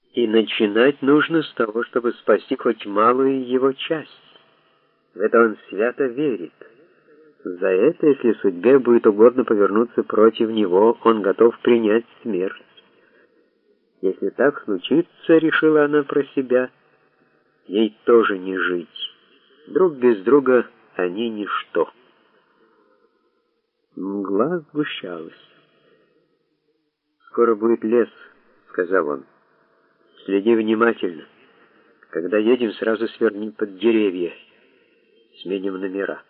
И начинать нужно с того, чтобы спасти хоть малую его часть. В это он свято верит. За это, если судьбе будет угодно повернуться против него, он готов принять смерть. Если так случится, решила она про себя, ей тоже не жить. Друг без друга они ничто. Мгла сгущалась. «Скоро будет лес», — сказал он. «Следи внимательно. Когда едем, сразу сверни под деревья. Сменим номера».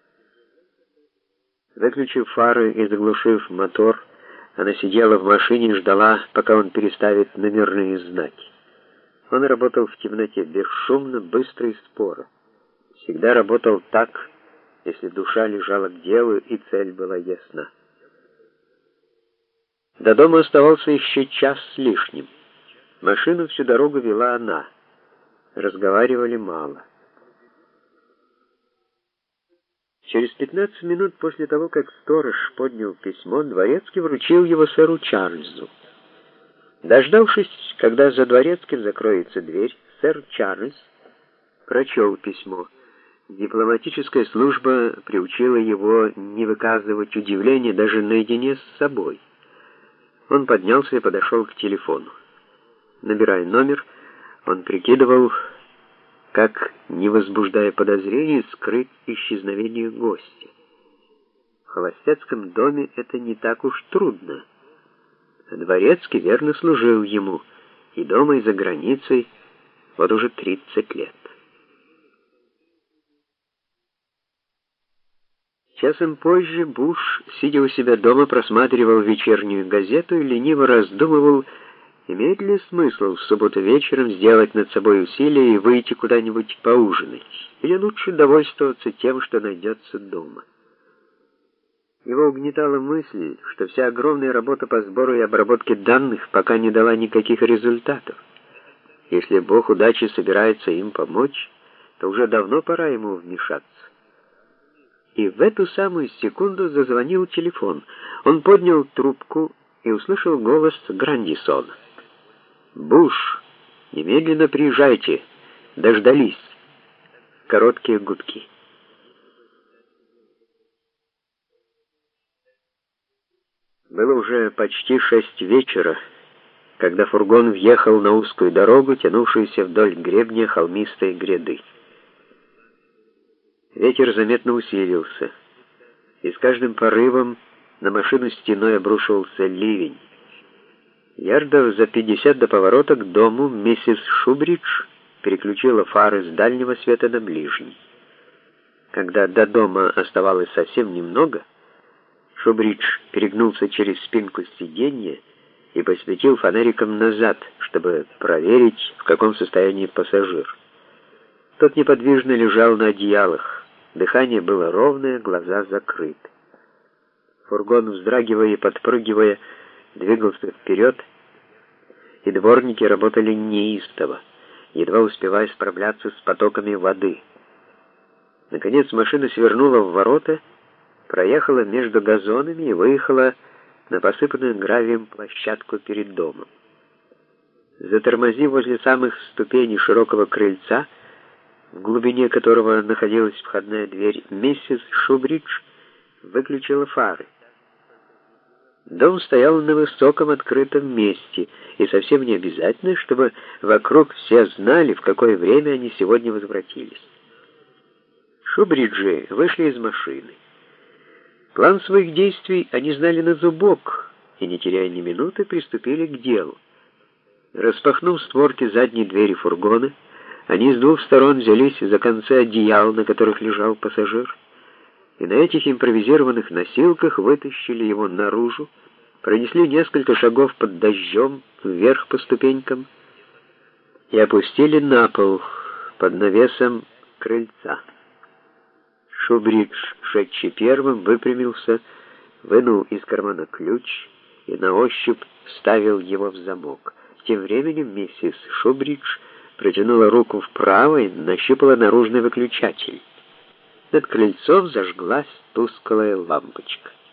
Выключив фары и заглушив мотор, она сидела в машине и ждала, пока он переставит номерные знаки. Он работал в темноте, бесшумно, быстро и споро. Всегда работал так, если душа лежала к делу и цель была ясна. До дома оставался еще час с лишним. Машину всю дорогу вела она. Разговаривали мало. Через 15 минут после того, как сторож поднял письмо, Дворецкий вручил его сэру Чарльзу. Дождавшись, когда за Дворецким закроется дверь, сэр Чарльз прочел письмо. Дипломатическая служба приучила его не выказывать удивления даже наедине с собой. Он поднялся и подошел к телефону. Набирая номер, он прикидывал, как, не возбуждая подозрений, скрыть исчезновение гостя. В холостяцком доме это не так уж трудно. Дворецкий верно служил ему и дома, и за границей вот уже 30 лет. Часом позже Буш, сидя у себя дома, просматривал вечернюю газету и лениво раздумывал, имеет ли смысл в субботу вечером сделать над собой усилие и выйти куда-нибудь поужинать, или лучше довольствоваться тем, что найдется дома. Его угнетала мысль, что вся огромная работа по сбору и обработке данных пока не дала никаких результатов. Если Бог удачи собирается им помочь, то уже давно пора ему вмешаться. И в эту самую секунду зазвонил телефон. Он поднял трубку и услышал голос Грандисона. «Буш, немедленно приезжайте. Дождались». Короткие гудки. Было уже почти 6 вечера, когда фургон въехал на узкую дорогу, тянувшуюся вдоль гребня холмистой гряды. Ветер заметно усилился, и с каждым порывом на машину стеной обрушивался ливень. Ярдов за 50 до поворота к дому миссис Шубридж переключила фары с дальнего света на ближний. Когда до дома оставалось совсем немного, Шубридж перегнулся через спинку сиденья и посветил фонариком назад, чтобы проверить, в каком состоянии пассажир. Тот неподвижно лежал на одеялах. Дыхание было ровное, глаза закрыты. Фургон, вздрагивая и подпрыгивая, двигался вперед, и дворники работали неистово, едва успевая справляться с потоками воды. Наконец машина свернула в ворота, проехала между газонами и выехала на посыпанную гравием площадку перед домом. Затормозив возле самых ступеней широкого крыльца, в глубине которого находилась входная дверь, миссис Шубридж выключила фары. Дом стоял на высоком открытом месте, и совсем не обязательно, чтобы вокруг все знали, в какое время они сегодня возвратились. Шубриджи вышли из машины. План своих действий они знали на зубок, и, не теряя ни минуты, приступили к делу. Распахнув створки задней двери фургона, они с двух сторон взялись за концы одеял, на которых лежал пассажир, и на этих импровизированных носилках вытащили его наружу, пронесли несколько шагов под дождем вверх по ступенькам и опустили на пол под навесом крыльца. Шубридж, шедший первым, выпрямился, вынул из кармана ключ и на ощупь вставил его в замок. Тем временем миссис Шубридж протянула руку вправо и нащупала наружный выключатель. Над крыльцом зажглась тусклая лампочка.